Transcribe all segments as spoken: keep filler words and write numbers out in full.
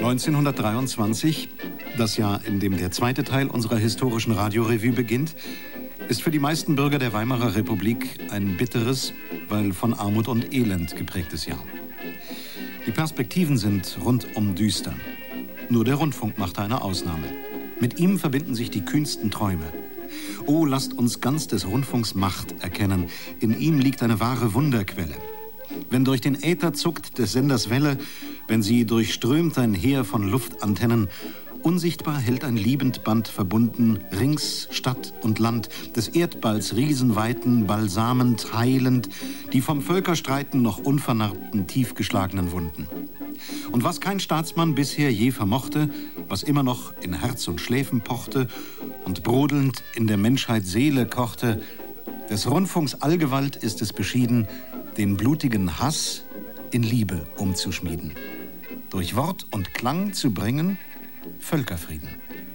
neunzehnhundertdreiundzwanzig, das Jahr, in dem der zweite Teil unserer historischen Radiorevue beginnt, ist für die meisten Bürger der Weimarer Republik ein bitteres, weil von Armut und Elend geprägtes Jahr. Die Perspektiven sind rundum düster. Nur der Rundfunk machte eine Ausnahme. Mit ihm verbinden sich die kühnsten Träume. Oh, lasst uns ganz des Rundfunks Macht erkennen. In ihm liegt eine wahre Wunderquelle. Wenn durch den Äther zuckt des Senders Welle, wenn sie durchströmt ein Heer von Luftantennen, unsichtbar hält ein liebend Band verbunden, rings Stadt und Land, des Erdballs Riesenweiten, balsamend, heilend, die vom Völkerstreiten noch unvernarbten, tiefgeschlagenen Wunden. Und was kein Staatsmann bisher je vermochte, was immer noch in Herz und Schläfen pochte und brodelnd in der Menschheit Seele kochte, des Rundfunks Allgewalt ist es beschieden, den blutigen Hass in Liebe umzuschmieden. Durch Wort und Klang zu bringen Völkerfrieden.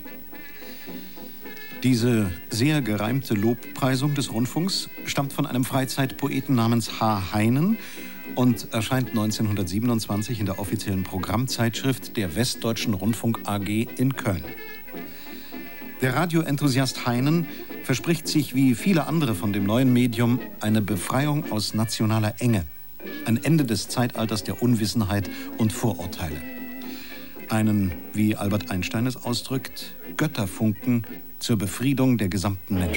Diese sehr gereimte Lobpreisung des Rundfunks stammt von einem Freizeitpoeten namens H. Heinen und erscheint neunzehnhundertsiebenundzwanzig in der offiziellen Programmzeitschrift der Westdeutschen Rundfunk A G in Köln. Der Radioenthusiast Heinen verspricht sich wie viele andere von dem neuen Medium eine Befreiung aus nationaler Enge, ein Ende des Zeitalters der Unwissenheit und Vorurteile. Einen, wie Albert Einstein es ausdrückt, Götterfunken zur Befriedung der gesamten Menschheit.